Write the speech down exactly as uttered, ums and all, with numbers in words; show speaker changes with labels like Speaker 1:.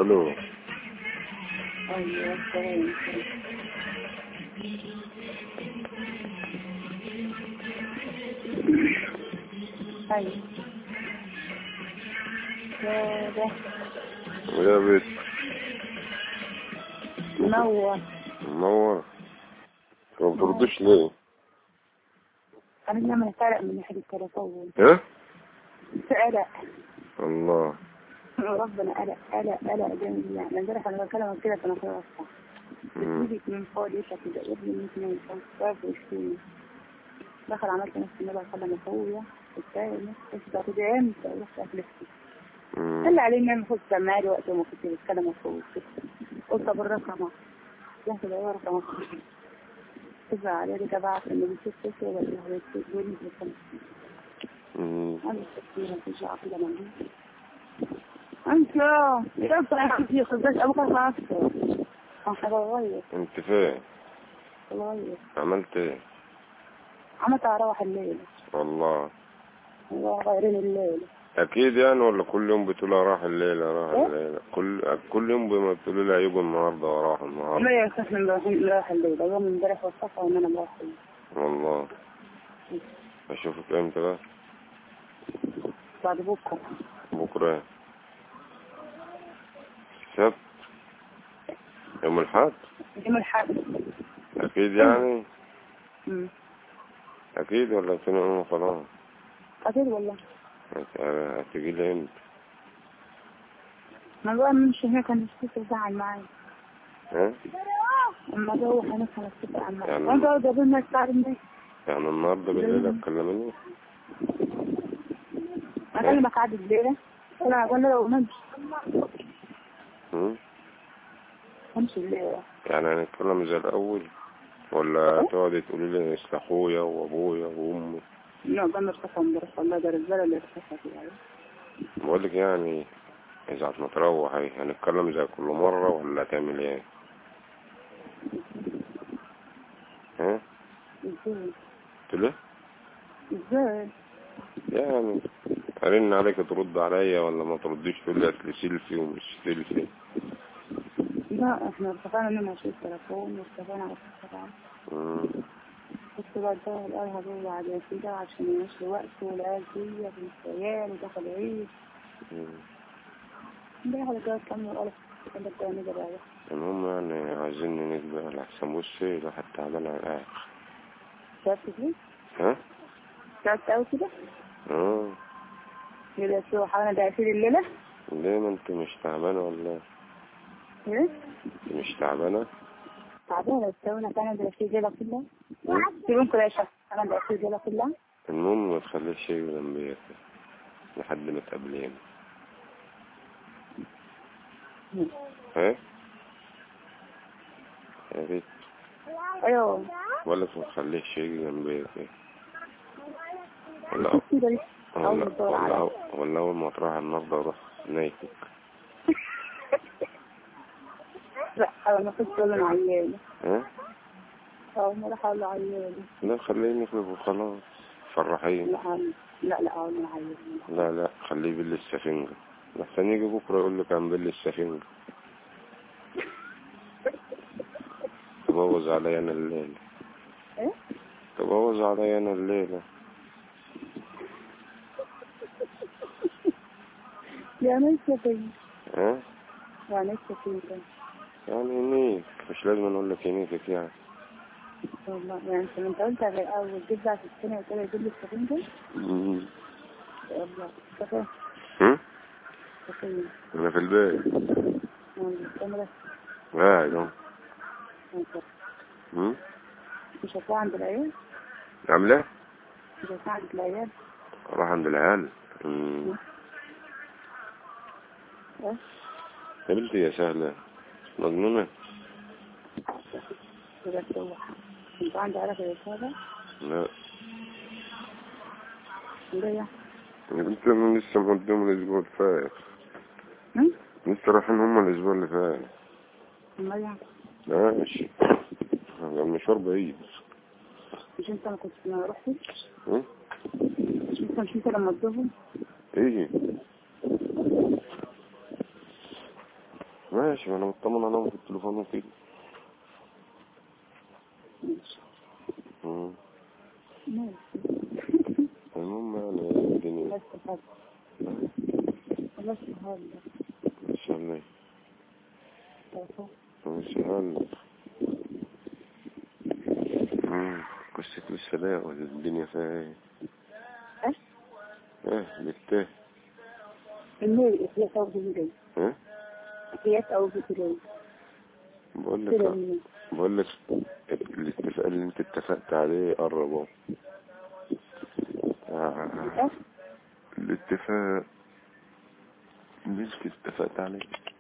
Speaker 1: الو.
Speaker 2: ايوه تمام. ايوه يا ده
Speaker 1: يا بيت
Speaker 2: منور
Speaker 1: منور. ما بتردش ليه؟
Speaker 2: انا لما فرق من ناحيه التليفون.
Speaker 1: ايه؟
Speaker 2: قلق
Speaker 1: الله.
Speaker 2: ربنا قلق قلق قلق جامد يعني. امبارح انا بكلمك كده كان خلاص صح. بتيجي من فوق ليشة كده ابني من اثنين خمسة وعشرين دخل عملت نفسي ان انا بكلم اخويا الثاني ايش بقى كده امتى رحت افلفتي قال لي عليه ان انا المفروض سمعني وقت ما كنت بتكلم اخويا قلت بالرقم رحت بدور رقم اخويا تبع عليه دي تبعت انه بيشوف كده ولا هو يقول لي بكلم انا كثير ترجع كده مني انت يا صاحبي في خبز ابوك خلاص انا هغير.
Speaker 1: انت فين؟
Speaker 2: غير
Speaker 1: عملت ايه؟
Speaker 2: عملت اروح الليل
Speaker 1: والله
Speaker 2: والله غيرين الليل
Speaker 1: اكيد يعني، ولا كل يوم بتقولها راح الليلة راح
Speaker 2: إيه؟
Speaker 1: الليلة كل كل يوم بتقولي لها يجوا النهارده وراح النهارده؟
Speaker 2: لا يا اخي احنا رايحين رايح الليل يوم امبارح وصفه وان انا رايح الليل.
Speaker 1: والله اشوفك امتى بقى؟
Speaker 2: بعد بكره.
Speaker 1: بكره السبت يوم الحد؟
Speaker 2: يوم الحد
Speaker 1: اكيد يعني.
Speaker 2: امم
Speaker 1: اكيد ولا تنقل خلاص؟
Speaker 2: اكيد والله.
Speaker 1: هتجي لي امتى؟
Speaker 2: ما بقى نمشي هناك هنشتكي وزعل معايا.
Speaker 1: ها؟
Speaker 2: اما اروح هناك هنشتكي معايا
Speaker 1: يعني
Speaker 2: وانت قاعد قبل الساعه الناس
Speaker 1: يعني النهارده بالليل هتكلمني؟
Speaker 2: اكلمك عادي الليله انا اقول له لو نمشي
Speaker 1: امم
Speaker 2: امشي الليله
Speaker 1: يعني هنتكلم زي الاول ولا تقعدي تقولي لي اصل اخويا وابويا وامي؟
Speaker 2: لا ده مرتفع امبارح والله ده الرجاله اللي ارتفعت يعني.
Speaker 1: بقول لك يعني اذا ما تروح هي هنتكلم زي كل مره ولا هتعمل ايه؟ ها؟
Speaker 2: ازاي؟
Speaker 1: قلت له
Speaker 2: ازاي؟
Speaker 1: يعني ارن عليك ترد عليا ولا ما ترديش تقول لي اصل سيلفي ومش سيلفي؟
Speaker 2: لا احنا اتفقنا ان انا اشيل التليفون واتفقنا على السبعة.
Speaker 1: امم
Speaker 2: كنت بقى الدور الأرهب هو على كده عشان يمشي وقته والعيال فيا بالخيال ودخل عيد. امبارح اللي جاي كم وقالت كنت بقى نجي رايح.
Speaker 1: المهم يعني عايزين نجبر على حسن وشي لو حتى عمل على الآخر.
Speaker 2: تعبت كده؟
Speaker 1: ها؟
Speaker 2: تعبت أوي كده؟
Speaker 1: اه
Speaker 2: كده شو حاولنا داعسين الليلة؟
Speaker 1: ليه ما انت مش تعبانة ولا
Speaker 2: ايه؟
Speaker 1: انت مش تعبانة؟
Speaker 2: تعبانة بس أنا كان داعسين الليلة كلها؟ تقولون كل شيء أنا داعسين الليلة كلها؟
Speaker 1: المهم ما تخليش شيء جنبيك لحد ما تقابلين. ها؟ يا ريت.
Speaker 2: ايوه
Speaker 1: ولا ما تخليش شيء جنبيك ولا ولا ولا ولا أول ما تروح النهارده أروح نايتك.
Speaker 2: لا أنا ما كنت أقول عيالي.
Speaker 1: ها؟
Speaker 2: أول ما راح أقول عيالي.
Speaker 1: لا خليني يخرب وخلاص فرحين.
Speaker 2: لا لا لا أقول عيالي.
Speaker 1: لا لا خليه باللي السفنجة لحسن يجي بكرة يقول لك عن باللي السفنجة تبوظ علي أنا الليلة.
Speaker 2: إيه؟
Speaker 1: تبوظ علي أنا الليلة.
Speaker 2: يعني إيش السفنجة؟
Speaker 1: ها؟
Speaker 2: يعني إيش السفنجة؟
Speaker 1: يعني يميك مش لازم نقول لك يميكك يعني.
Speaker 2: والله يعني أنت من قلت على الأول جدع في السنة وكده يجيب لي السفنجة؟
Speaker 1: امم
Speaker 2: والله سفنجة.
Speaker 1: هم؟
Speaker 2: سفنجة.
Speaker 1: أنا في البيت.
Speaker 2: والله
Speaker 1: قاعد أهو. هم؟
Speaker 2: مش هتلاقي عند العيال؟
Speaker 1: عاملة؟
Speaker 2: مش هتلاقي عند العيال؟
Speaker 1: أروح عند العيال. امم
Speaker 2: إيه؟
Speaker 1: يا بنتي يا سهلة مجنونة.
Speaker 2: كده تروح. أنت عندك عرف يا سهلة؟
Speaker 1: لا.
Speaker 2: ليه؟
Speaker 1: يا بنتي أنا لسه مقدم الأسبوع اللي فات.
Speaker 2: هم؟
Speaker 1: لسه رايحين هما الأسبوع اللي فات.
Speaker 2: أمال
Speaker 1: ماشي. المشوار بعيد.
Speaker 2: مش أنت ما كنتش ما رحتش؟
Speaker 1: هم؟
Speaker 2: مش أنت مش أنت لما تزورهم؟
Speaker 1: إيه؟ ماشي، ما انا مطمن انام في التليفون وكده.
Speaker 2: ماشي.
Speaker 1: مم.
Speaker 2: ماشي.
Speaker 1: المهم يعني الدنيا
Speaker 2: بس هذا بس هذا
Speaker 1: مش هلا
Speaker 2: تعرفه.
Speaker 1: مش هلا قصة السلاء ولا الدنيا فيها ايه؟
Speaker 2: ايش؟
Speaker 1: ايه بالتاه.
Speaker 2: الميل هي صوت جديد.
Speaker 1: ايه؟
Speaker 2: هي صوت جديد.
Speaker 1: بقول لك بقول لك الاتفاق اللي انت اتفقت عليه قرب اهو. آه. الاتفاق اللي انت اتفقت عليه